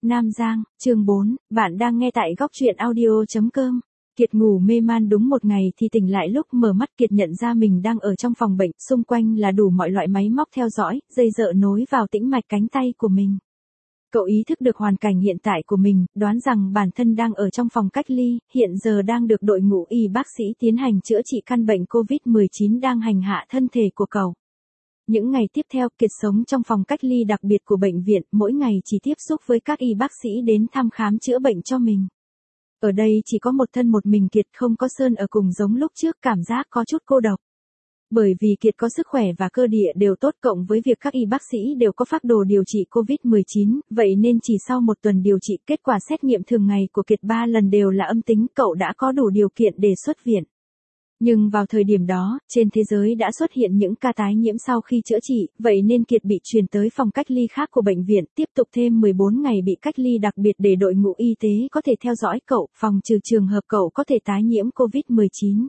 Nam Giang, chương 4, bạn đang nghe tại góc truyện audio.com. Kiệt ngủ mê man đúng một ngày thì tỉnh lại, lúc mở mắt Kiệt nhận ra mình đang ở trong phòng bệnh, xung quanh là đủ mọi loại máy móc theo dõi, dây dợ nối vào tĩnh mạch cánh tay của mình. Cậu ý thức được hoàn cảnh hiện tại của mình, đoán rằng bản thân đang ở trong phòng cách ly, hiện giờ đang được đội ngũ y bác sĩ tiến hành chữa trị căn bệnh COVID-19 đang hành hạ thân thể của cậu. Những ngày tiếp theo, Kiệt sống trong phòng cách ly đặc biệt của bệnh viện, mỗi ngày chỉ tiếp xúc với các y bác sĩ đến thăm khám chữa bệnh cho mình. Ở đây chỉ có một thân một mình Kiệt, không có Sơn ở cùng giống lúc trước, cảm giác có chút cô độc. Bởi vì Kiệt có sức khỏe và cơ địa đều tốt, cộng với việc các y bác sĩ đều có phác đồ điều trị COVID-19, vậy nên chỉ sau một tuần điều trị, kết quả xét nghiệm thường ngày của Kiệt 3 lần đều là âm tính, cậu đã có đủ điều kiện để xuất viện. Nhưng vào thời điểm đó, trên thế giới đã xuất hiện những ca tái nhiễm sau khi chữa trị, vậy nên Kiệt bị chuyển tới phòng cách ly khác của bệnh viện, tiếp tục thêm 14 ngày bị cách ly đặc biệt để đội ngũ y tế có thể theo dõi cậu, phòng trừ trường hợp cậu có thể tái nhiễm COVID-19.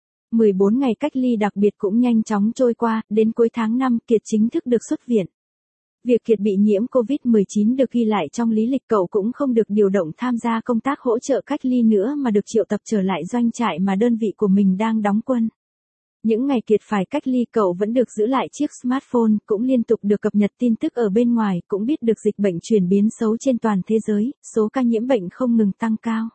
14 ngày cách ly đặc biệt cũng nhanh chóng trôi qua, đến cuối tháng 5 Kiệt chính thức được xuất viện. Việc Kiệt bị nhiễm COVID-19 được ghi lại trong lý lịch, cậu cũng không được điều động tham gia công tác hỗ trợ cách ly nữa mà được triệu tập trở lại doanh trại mà đơn vị của mình đang đóng quân. Những ngày Kiệt phải cách ly, cậu vẫn được giữ lại chiếc smartphone, cũng liên tục được cập nhật tin tức ở bên ngoài, cũng biết được dịch bệnh chuyển biến xấu trên toàn thế giới, số ca nhiễm bệnh không ngừng tăng cao.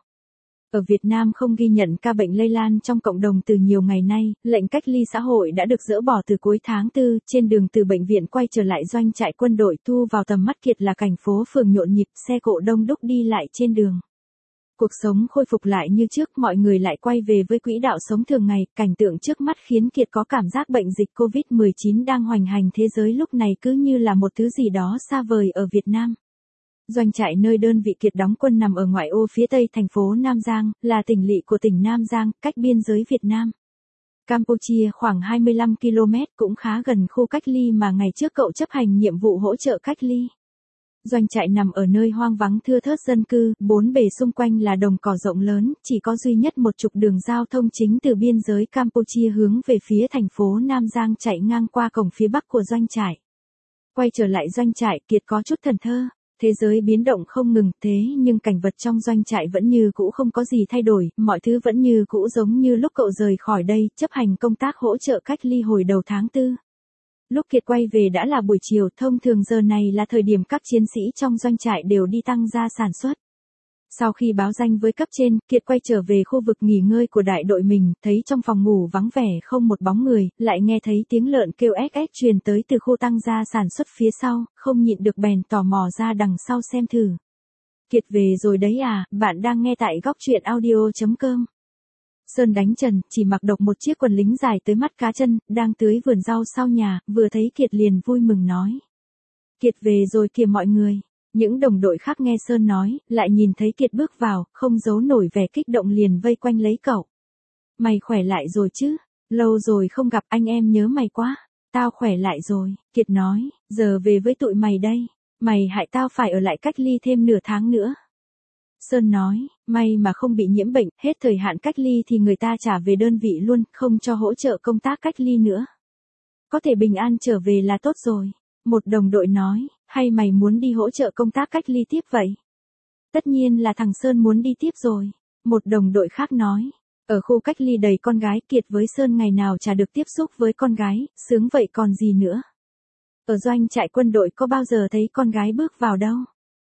Ở Việt Nam không ghi nhận ca bệnh lây lan trong cộng đồng từ nhiều ngày nay, lệnh cách ly xã hội đã được dỡ bỏ từ cuối tháng 4, trên đường từ bệnh viện quay trở lại doanh trại quân đội, thu vào tầm mắt Kiệt là cảnh phố phường nhộn nhịp, xe cộ đông đúc đi lại trên đường. Cuộc sống khôi phục lại như trước, mọi người lại quay về với quỹ đạo sống thường ngày, cảnh tượng trước mắt khiến Kiệt có cảm giác bệnh dịch COVID-19 đang hoành hành thế giới lúc này cứ như là một thứ gì đó xa vời ở Việt Nam. Doanh trại nơi đơn vị Kiệt đóng quân nằm ở ngoại ô phía tây thành phố Nam Giang, là tỉnh lỵ của tỉnh Nam Giang, cách biên giới Việt Nam Campuchia khoảng 25 km, cũng khá gần khu cách ly mà ngày trước cậu chấp hành nhiệm vụ hỗ trợ cách ly. Doanh trại nằm ở nơi hoang vắng thưa thớt dân cư, bốn bề xung quanh là đồng cỏ rộng lớn, chỉ có duy nhất một trục đường giao thông chính từ biên giới Campuchia hướng về phía thành phố Nam Giang chạy ngang qua cổng phía bắc của doanh trại. Quay trở lại doanh trại, Kiệt có chút thẫn thờ. Thế giới biến động không ngừng, thế nhưng cảnh vật trong doanh trại vẫn như cũ, không có gì thay đổi, mọi thứ vẫn như cũ giống như lúc cậu rời khỏi đây, chấp hành công tác hỗ trợ cách ly hồi đầu tháng 4. Lúc Kiệt quay về đã là buổi chiều, thông thường giờ này là thời điểm các chiến sĩ trong doanh trại đều đi tăng gia sản xuất. Sau khi báo danh với cấp trên, Kiệt quay trở về khu vực nghỉ ngơi của đại đội mình, thấy trong phòng ngủ vắng vẻ không một bóng người, lại nghe thấy tiếng lợn kêu ếch ếch truyền tới từ khu tăng gia sản xuất phía sau, không nhịn được bèn tò mò ra đằng sau xem thử. Kiệt về rồi đấy à, bạn đang nghe tại góc truyện audio.com. Sơn đánh trần, chỉ mặc độc một chiếc quần lính dài tới mắt cá chân, đang tưới vườn rau sau nhà, vừa thấy Kiệt liền vui mừng nói. Kiệt về rồi kìa mọi người. Những đồng đội khác nghe Sơn nói, lại nhìn thấy Kiệt bước vào, không giấu nổi vẻ kích động liền vây quanh lấy cậu. Mày khỏe lại rồi chứ? Lâu rồi không gặp, anh em nhớ mày quá. Tao khỏe lại rồi, Kiệt nói, giờ về với tụi mày đây. Mày hại tao phải ở lại cách ly thêm nửa tháng nữa. Sơn nói, may mà không bị nhiễm bệnh, hết thời hạn cách ly thì người ta trả về đơn vị luôn, không cho hỗ trợ công tác cách ly nữa. Có thể bình an trở về là tốt rồi. Một đồng đội nói, hay mày muốn đi hỗ trợ công tác cách ly tiếp vậy? Tất nhiên là thằng Sơn muốn đi tiếp rồi. Một đồng đội khác nói, ở khu cách ly đầy con gái, Kiệt với Sơn ngày nào chả được tiếp xúc với con gái, sướng vậy còn gì nữa. Ở doanh trại quân đội có bao giờ thấy con gái bước vào đâu.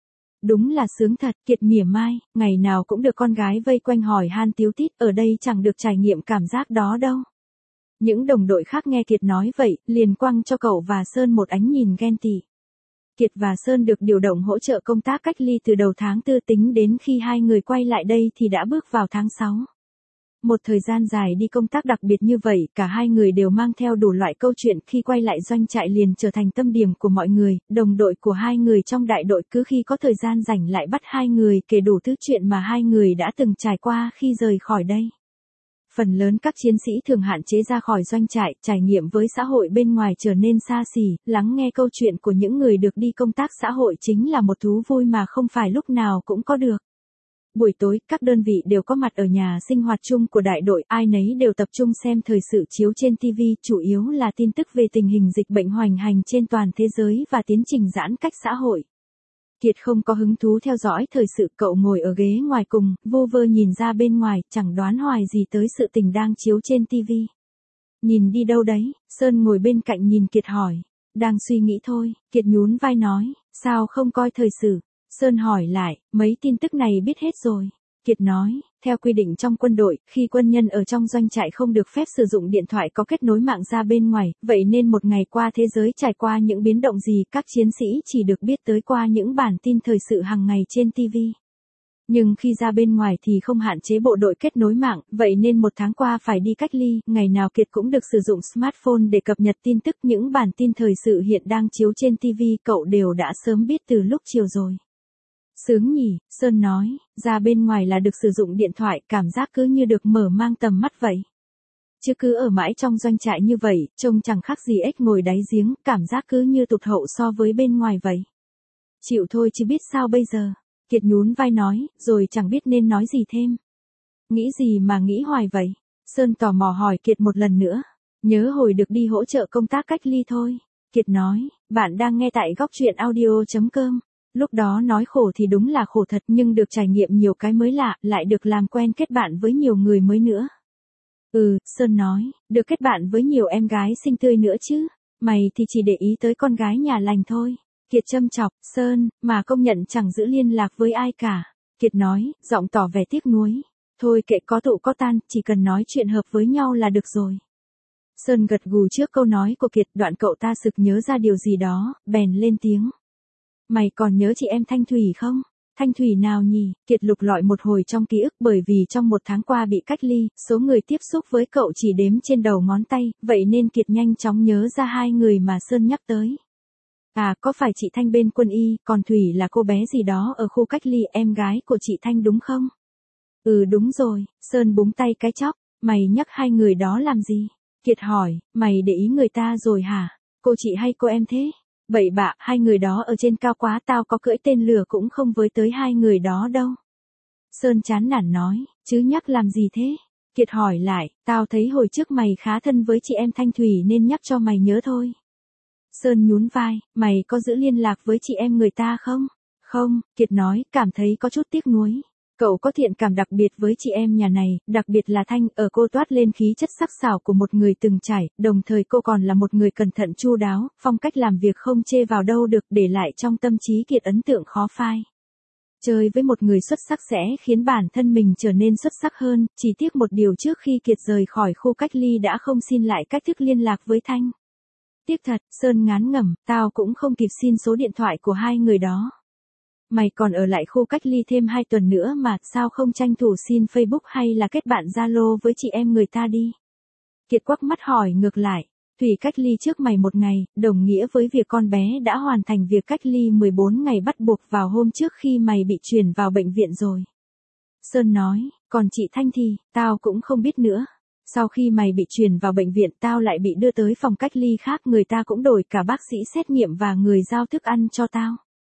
Đúng là sướng thật, Kiệt mỉa mai, ngày nào cũng được con gái vây quanh hỏi han tíu tít, ở đây chẳng được trải nghiệm cảm giác đó đâu. Những đồng đội khác nghe Kiệt nói vậy, liền quăng cho cậu và Sơn một ánh nhìn ghen tị. Kiệt và Sơn được điều động hỗ trợ công tác cách ly từ đầu tháng 4, tính đến khi hai người quay lại đây thì đã bước vào tháng 6. Một thời gian dài đi công tác đặc biệt như vậy, cả hai người đều mang theo đủ loại câu chuyện, khi quay lại doanh trại liền trở thành tâm điểm của mọi người, đồng đội của hai người trong đại đội cứ khi có thời gian rảnh lại bắt hai người kể đủ thứ chuyện mà hai người đã từng trải qua khi rời khỏi đây. Phần lớn các chiến sĩ thường hạn chế ra khỏi doanh trại, trải nghiệm với xã hội bên ngoài trở nên xa xỉ, lắng nghe câu chuyện của những người được đi công tác xã hội chính là một thú vui mà không phải lúc nào cũng có được. Buổi tối, các đơn vị đều có mặt ở nhà sinh hoạt chung của đại đội, ai nấy đều tập trung xem thời sự chiếu trên TV, chủ yếu là tin tức về tình hình dịch bệnh hoành hành trên toàn thế giới và tiến trình giãn cách xã hội. Kiệt không có hứng thú theo dõi thời sự, cậu ngồi ở ghế ngoài cùng, vô vơ nhìn ra bên ngoài, chẳng đoán hoài gì tới sự tình đang chiếu trên tivi. Nhìn đi đâu đấy? Sơn ngồi bên cạnh nhìn Kiệt hỏi. Đang suy nghĩ thôi, Kiệt nhún vai nói, sao không coi thời sự? Sơn hỏi lại, mấy tin tức này biết hết rồi. Kiệt nói, theo quy định trong quân đội, khi quân nhân ở trong doanh trại không được phép sử dụng điện thoại có kết nối mạng ra bên ngoài, vậy nên một ngày qua thế giới trải qua những biến động gì, các chiến sĩ chỉ được biết tới qua những bản tin thời sự hàng ngày trên TV. Nhưng khi ra bên ngoài thì không hạn chế bộ đội kết nối mạng, vậy nên một tháng qua phải đi cách ly, ngày nào Kiệt cũng được sử dụng smartphone để cập nhật tin tức. Những bản tin thời sự hiện đang chiếu trên TV cậu đều đã sớm biết từ lúc chiều rồi. Sướng nhỉ, Sơn nói, ra bên ngoài là được sử dụng điện thoại, cảm giác cứ như được mở mang tầm mắt vậy. Chứ cứ ở mãi trong doanh trại như vậy, trông chẳng khác gì ếch ngồi đáy giếng, cảm giác cứ như tụt hậu so với bên ngoài vậy. Chịu thôi chứ biết sao bây giờ. Kiệt nhún vai nói, rồi chẳng biết nên nói gì thêm. Nghĩ gì mà nghĩ hoài vậy? Sơn tò mò hỏi Kiệt một lần nữa. Nhớ hồi được đi hỗ trợ công tác cách ly thôi. Kiệt nói, bạn đang nghe tại góc truyện audio.com. Lúc đó nói khổ thì đúng là khổ thật, nhưng được trải nghiệm nhiều cái mới lạ, lại được làm quen kết bạn với nhiều người mới nữa. Sơn nói, được kết bạn với nhiều em gái xinh tươi nữa chứ. Mày thì chỉ để ý tới con gái nhà lành thôi. Kiệt châm chọc, Sơn, mà công nhận chẳng giữ liên lạc với ai cả. Kiệt nói, giọng tỏ vẻ tiếc nuối. Thôi kệ, có tụ có tan, chỉ cần nói chuyện hợp với nhau là được rồi. Sơn gật gù trước câu nói của Kiệt, đoạn cậu ta sực nhớ ra điều gì đó, bèn lên tiếng. Mày còn nhớ chị em Thanh Thủy không? Thanh Thủy nào nhỉ? Kiệt lục lọi một hồi trong ký ức, bởi vì trong một tháng qua bị cách ly, số người tiếp xúc với cậu chỉ đếm trên đầu ngón tay, vậy nên Kiệt nhanh chóng nhớ ra hai người mà Sơn nhắc tới. À, có phải chị Thanh bên quân y, còn Thủy là cô bé gì đó ở khu cách ly, em gái của chị Thanh đúng không? Đúng rồi, Sơn búng tay cái chóc, mày nhắc hai người đó làm gì? Kiệt hỏi, mày để ý người ta rồi hả? Cô chị hay cô em thế? Bậy bạ, hai người đó ở trên cao quá, tao có cưỡi tên lửa cũng không với tới hai người đó đâu. Sơn chán nản nói, chứ nhắc làm gì thế? Kiệt hỏi lại, tao thấy hồi trước mày khá thân với chị em Thanh Thủy nên nhắc cho mày nhớ thôi. Sơn nhún vai, mày có giữ liên lạc với chị em người ta không? Không, Kiệt nói, cảm thấy có chút tiếc nuối. Cậu có thiện cảm đặc biệt với chị em nhà này, đặc biệt là Thanh, ở cô toát lên khí chất sắc sảo của một người từng trải, đồng thời cô còn là một người cẩn thận chu đáo, phong cách làm việc không chê vào đâu được, để lại trong tâm trí Kiệt ấn tượng khó phai. Chơi với một người xuất sắc sẽ khiến bản thân mình trở nên xuất sắc hơn, chỉ tiếc một điều trước khi Kiệt rời khỏi khu cách ly đã không xin lại cách thức liên lạc với Thanh. Tiếc thật, Sơn ngán ngẩm, tao cũng không kịp xin số điện thoại của hai người đó. Mày còn ở lại khu cách ly thêm 2 tuần nữa mà, sao không tranh thủ xin Facebook hay là kết bạn Zalo với chị em người ta đi? Kiệt quắc mắt hỏi ngược lại, Thủy cách ly trước mày 1 ngày, đồng nghĩa với việc con bé đã hoàn thành việc cách ly 14 ngày bắt buộc vào hôm trước khi mày bị chuyển vào bệnh viện rồi. Sơn nói, còn chị Thanh thì, tao cũng không biết nữa. Sau khi mày bị chuyển vào bệnh viện, tao lại bị đưa tới phòng cách ly khác, người ta cũng đổi cả bác sĩ xét nghiệm và người giao thức ăn cho tao.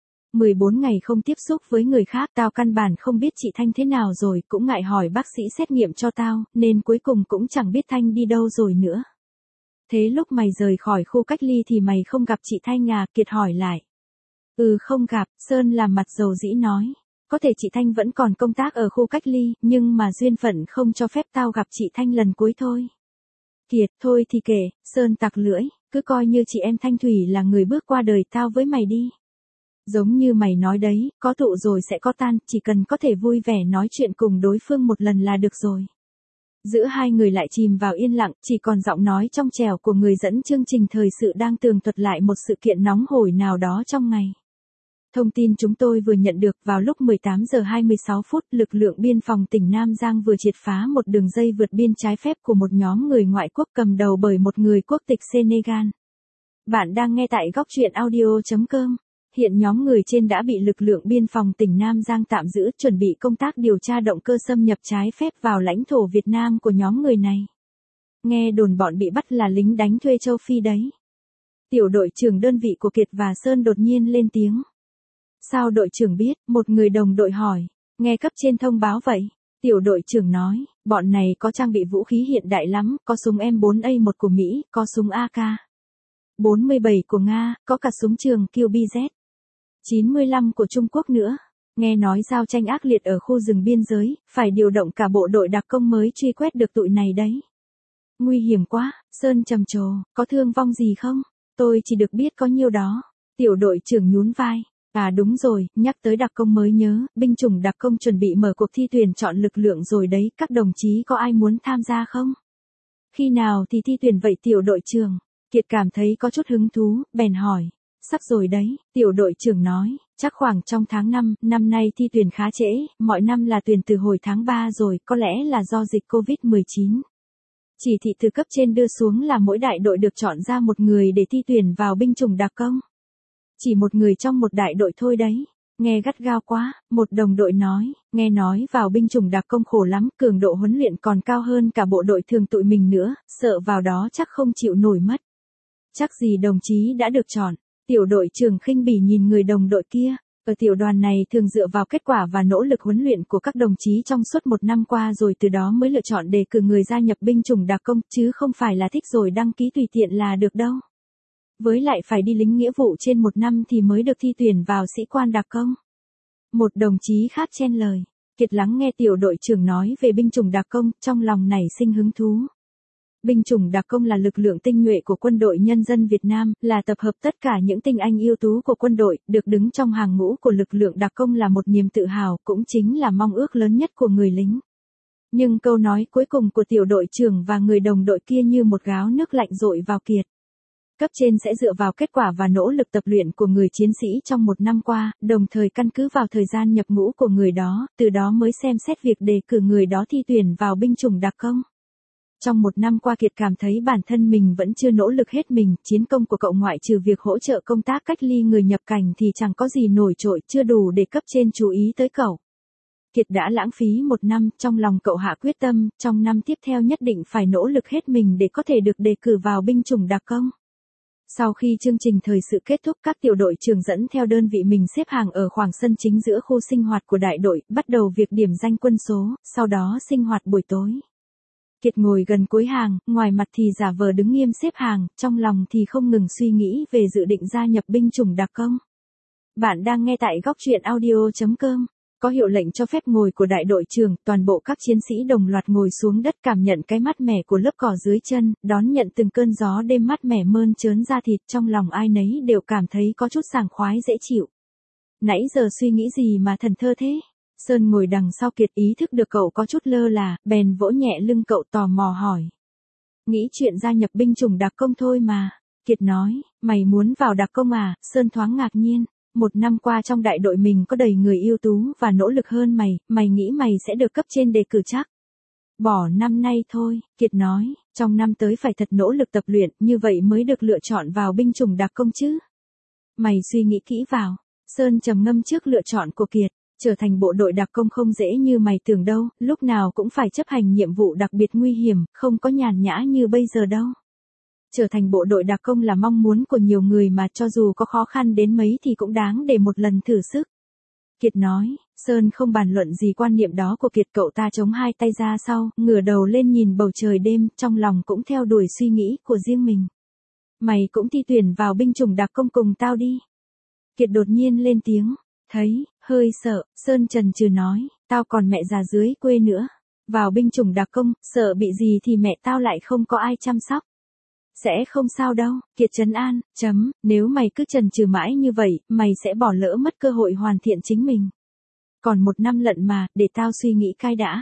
14 ngày không tiếp xúc với người khác, tao căn bản không biết chị Thanh thế nào rồi, cũng ngại hỏi bác sĩ xét nghiệm cho tao, nên cuối cùng cũng chẳng biết Thanh đi đâu rồi nữa. Thế lúc mày rời khỏi khu cách ly thì mày không gặp chị Thanh à? Kiệt hỏi lại. Không gặp, Sơn làm mặt dầu dĩ nói. Có thể chị Thanh vẫn còn công tác ở khu cách ly, nhưng mà duyên phận không cho phép tao gặp chị Thanh lần cuối thôi. Kiệt, thôi thì kệ, Sơn tặc lưỡi, cứ coi như chị em Thanh Thủy là người bước qua đời tao với mày đi. Giống như mày nói đấy, có tụ rồi sẽ có tan, chỉ cần có thể vui vẻ nói chuyện cùng đối phương một lần là được rồi. Giữa hai người lại chìm vào yên lặng, chỉ còn giọng nói trong trẻo của người dẫn chương trình thời sự đang tường thuật lại một sự kiện nóng hổi nào đó trong ngày. Thông tin chúng tôi vừa nhận được, vào lúc 18 giờ 26 phút, lực lượng biên phòng tỉnh Nam Giang vừa triệt phá một đường dây vượt biên trái phép của một nhóm người ngoại quốc cầm đầu bởi một người quốc tịch Senegal. Bạn đang nghe tại góc truyện audio.com. Hiện nhóm người trên đã bị lực lượng biên phòng tỉnh Nam Giang tạm giữ, chuẩn bị công tác điều tra động cơ xâm nhập trái phép vào lãnh thổ Việt Nam của nhóm người này. Nghe đồn bọn bị bắt là lính đánh thuê châu Phi đấy. Tiểu đội trưởng đơn vị của Kiệt và Sơn đột nhiên lên tiếng. Sao đội trưởng biết? Một người đồng đội hỏi. Nghe cấp trên thông báo vậy. Tiểu đội trưởng nói, bọn này có trang bị vũ khí hiện đại lắm, có súng M4A1 của Mỹ, có súng AK-47 của Nga, có cả súng trường QBZ. 95 của Trung Quốc nữa. Nghe nói giao tranh ác liệt ở khu rừng biên giới, phải điều động cả bộ đội đặc công mới truy quét được tụi này đấy. Nguy hiểm quá, Sơn trầm trồ, có thương vong gì không? Tôi chỉ được biết có nhiêu đó. Tiểu đội trưởng nhún vai. À đúng rồi, nhắc tới đặc công mới nhớ, binh chủng đặc công chuẩn bị mở cuộc thi tuyển chọn lực lượng rồi đấy, các đồng chí có ai muốn tham gia không? Khi nào thì thi tuyển vậy tiểu đội trưởng? Kiệt cảm thấy có chút hứng thú, bèn hỏi. Sắp rồi đấy, tiểu đội trưởng nói, chắc khoảng trong tháng 5, năm nay thi tuyển khá trễ, mọi năm là tuyển từ hồi tháng 3 rồi, có lẽ là do dịch Covid-19. Chỉ thị từ cấp trên đưa xuống là mỗi đại đội được chọn ra một người để thi tuyển vào binh chủng đặc công. Chỉ một người trong một đại đội thôi đấy. Nghe gắt gao quá, một đồng đội nói, nghe nói vào binh chủng đặc công khổ lắm, cường độ huấn luyện còn cao hơn cả bộ đội thường tụi mình nữa, sợ vào đó chắc không chịu nổi mất. Chắc gì đồng chí đã được chọn. Tiểu đội trưởng khinh bỉ nhìn người đồng đội kia. Ở tiểu đoàn này thường dựa vào kết quả và nỗ lực huấn luyện của các đồng chí trong suốt một năm qua rồi từ đó mới lựa chọn đề cử người gia nhập binh chủng đặc công, chứ không phải là thích rồi đăng ký tùy tiện là được đâu. Với lại phải đi lính nghĩa vụ trên một năm thì mới được thi tuyển vào sĩ quan đặc công. Một đồng chí khác chen lời. Kiệt lắng nghe tiểu đội trưởng nói về binh chủng đặc công, trong lòng nảy sinh hứng thú. Binh chủng đặc công là lực lượng tinh nhuệ của quân đội nhân dân Việt Nam, là tập hợp tất cả những tinh anh ưu tú của quân đội, được đứng trong hàng ngũ của lực lượng đặc công là một niềm tự hào, cũng chính là mong ước lớn nhất của người lính. Nhưng câu nói cuối cùng của tiểu đội trưởng và người đồng đội kia như một gáo nước lạnh dội vào Kiệt. Cấp trên sẽ dựa vào kết quả và nỗ lực tập luyện của người chiến sĩ trong một năm qua, đồng thời căn cứ vào thời gian nhập ngũ của người đó, từ đó mới xem xét việc đề cử người đó thi tuyển vào binh chủng đặc công. Trong một năm qua Kiệt cảm thấy bản thân mình vẫn chưa nỗ lực hết mình, chiến công của cậu ngoại trừ việc hỗ trợ công tác cách ly người nhập cảnh thì chẳng có gì nổi trội, chưa đủ để cấp trên chú ý tới cậu. Kiệt đã lãng phí một năm, trong lòng cậu hạ quyết tâm, trong năm tiếp theo nhất định phải nỗ lực hết mình để có thể được đề cử vào binh chủng đặc công. Sau khi chương trình thời sự kết thúc, các tiểu đội trưởng dẫn theo đơn vị mình xếp hàng ở khoảng sân chính giữa khu sinh hoạt của đại đội, bắt đầu việc điểm danh quân số, sau đó sinh hoạt buổi tối. Kiệt ngồi gần cuối hàng, ngoài mặt thì giả vờ đứng nghiêm xếp hàng, trong lòng thì không ngừng suy nghĩ về dự định gia nhập binh chủng đặc công. Bạn đang nghe tại góc truyện audio.com. Có hiệu lệnh cho phép ngồi của đại đội trưởng, toàn bộ các chiến sĩ đồng loạt ngồi xuống đất cảm nhận cái mát mẻ của lớp cỏ dưới chân, đón nhận từng cơn gió đêm mát mẻ mơn trớn da thịt, trong lòng ai nấy đều cảm thấy có chút sảng khoái dễ chịu. Nãy giờ suy nghĩ gì mà thần thơ thế? Sơn ngồi đằng sau Kiệt ý thức được cậu có chút lơ là, bèn vỗ nhẹ lưng cậu tò mò hỏi. Nghĩ chuyện gia nhập binh chủng đặc công thôi mà. Kiệt nói, mày muốn vào đặc công à? Sơn thoáng ngạc nhiên. Một năm qua trong đại đội mình có đầy người ưu tú và nỗ lực hơn mày, mày nghĩ mày sẽ được cấp trên đề cử chắc? Bỏ năm nay thôi, Kiệt nói, trong năm tới phải thật nỗ lực tập luyện, như vậy mới được lựa chọn vào binh chủng đặc công chứ. Mày suy nghĩ kỹ vào. Sơn trầm ngâm trước lựa chọn của Kiệt. Trở thành bộ đội đặc công không dễ như mày tưởng đâu, lúc nào cũng phải chấp hành nhiệm vụ đặc biệt nguy hiểm, không có nhàn nhã như bây giờ đâu. Trở thành bộ đội đặc công là mong muốn của nhiều người mà cho dù có khó khăn đến mấy thì cũng đáng để một lần thử sức. Kiệt nói, Sơn không bàn luận gì quan niệm đó của Kiệt, cậu ta chống hai tay ra sau, ngửa đầu lên nhìn bầu trời đêm, trong lòng cũng theo đuổi suy nghĩ của riêng mình. Mày cũng thi tuyển vào binh chủng đặc công cùng tao đi. Kiệt đột nhiên lên tiếng, thấy, hơi sợ, Sơn chần chừ nói, tao còn mẹ già dưới quê nữa. Vào binh chủng đặc công, sợ bị gì thì mẹ tao lại không có ai chăm sóc. Sẽ không sao đâu, Kiệt trấn an, nếu mày cứ chần chừ mãi như vậy, mày sẽ bỏ lỡ mất cơ hội hoàn thiện chính mình. Còn một năm lận mà, để tao suy nghĩ cai đã.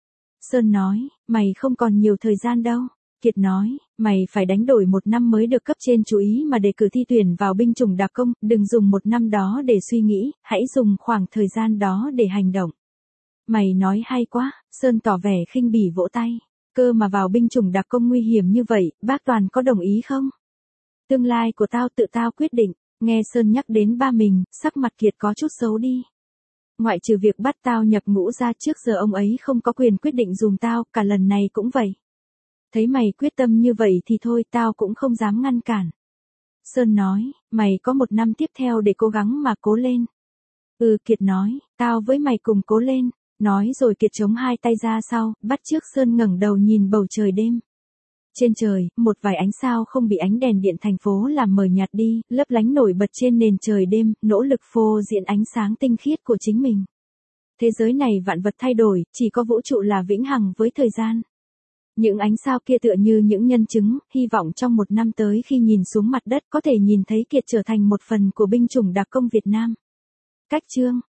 Sơn nói, mày không còn nhiều thời gian đâu. Kiệt nói, mày phải đánh đổi một năm mới được cấp trên chú ý mà đề cử thi tuyển vào binh chủng đặc công, đừng dùng một năm đó để suy nghĩ, hãy dùng khoảng thời gian đó để hành động. Mày nói hay quá, Sơn tỏ vẻ khinh bỉ vỗ tay. Cơ mà vào binh chủng đặc công nguy hiểm như vậy, bác Toàn có đồng ý không? Tương lai của tao tự tao quyết định. Nghe Sơn nhắc đến ba mình, sắc mặt Kiệt có chút xấu đi. Ngoại trừ việc bắt tao nhập ngũ ra, trước giờ ông ấy không có quyền quyết định dùm tao, cả lần này cũng vậy. Thấy mày quyết tâm như vậy thì thôi, tao cũng không dám ngăn cản. Sơn nói, mày có một năm tiếp theo để cố gắng mà cố lên. Kiệt nói, tao với mày cùng cố lên. Nói rồi Kiệt chống hai tay ra sau, bắt chước Sơn ngẩng đầu nhìn bầu trời đêm. Trên trời, một vài ánh sao không bị ánh đèn điện thành phố làm mờ nhạt đi, lấp lánh nổi bật trên nền trời đêm, nỗ lực phô diễn ánh sáng tinh khiết của chính mình. Thế giới này vạn vật thay đổi, chỉ có vũ trụ là vĩnh hằng với thời gian. Những ánh sao kia tựa như những nhân chứng, hy vọng trong một năm tới khi nhìn xuống mặt đất có thể nhìn thấy Kiệt trở thành một phần của binh chủng đặc công Việt Nam. Cách chương